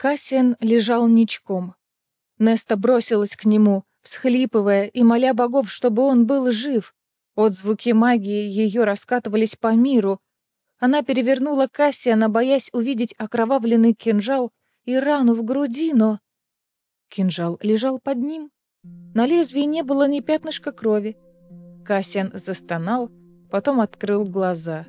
Кассиан лежал ничком. Неста бросилась к нему, всхлипывая и моля богов, чтобы он был жив. Отзвуки магии ее раскатывались по миру. Она перевернула Кассиана, боясь увидеть окровавленный кинжал и рану в груди, но... Кинжал лежал под ним. На лезвии не было ни пятнышка крови. Кассиан застонал, потом открыл глаза.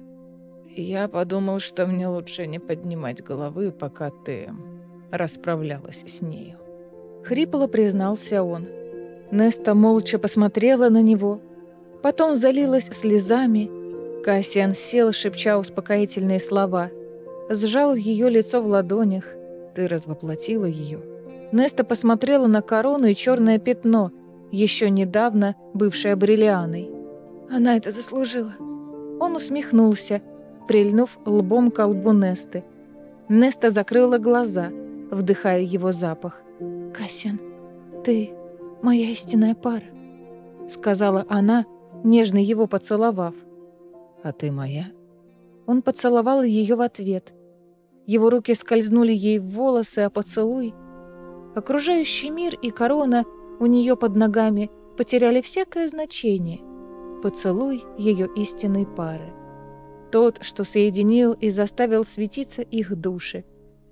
«Я подумал, что мне лучше не поднимать головы, пока ты расправлялась с нею». Хрипло признался он. Неста молча посмотрела на него, потом залилась слезами. Кассиан сел, шепча успокоительные слова. Сжал ее лицо в ладонях. «Ты развоплотила ее». Неста посмотрела на корону и черное пятно, еще недавно бывшее бриллианой. «Она это заслужила». Он усмехнулся, прильнув лбом к лбу Несты. Неста закрыла глаза, вдыхая его запах. «Кассиан, ты моя истинная пара», — сказала она, нежно его поцеловав. «А ты моя?» Он поцеловал ее в ответ. Его руки скользнули ей в волосы, а поцелуй... Окружающий мир и корона у нее под ногами потеряли всякое значение. Поцелуй ее истинной пары. Тот, что соединил и заставил светиться их души.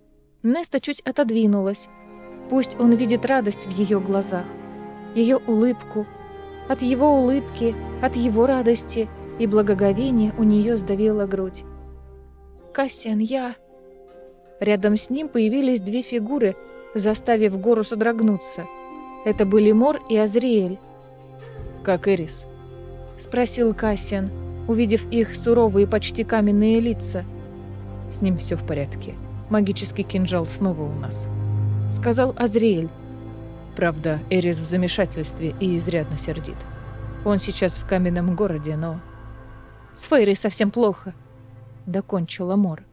Неста чуть отодвинулась. Пусть он видит радость в ее глазах, ее улыбку. От его улыбки, от его радости и благоговения у нее сдавила грудь. «Кассиан, я...» Рядом с ним появились две фигуры, заставив гору содрогнуться. Это были Мор и Азриэль. «Как Эрис?» — спросил Кассиан, увидев их суровые, почти каменные лица. «С ним все в порядке. Магический кинжал снова у нас», — сказал Азриэль. «Правда, Эрис в замешательстве и изрядно сердит. Он сейчас в каменном городе, но...» «С Фейрой совсем плохо», — докончила Мор.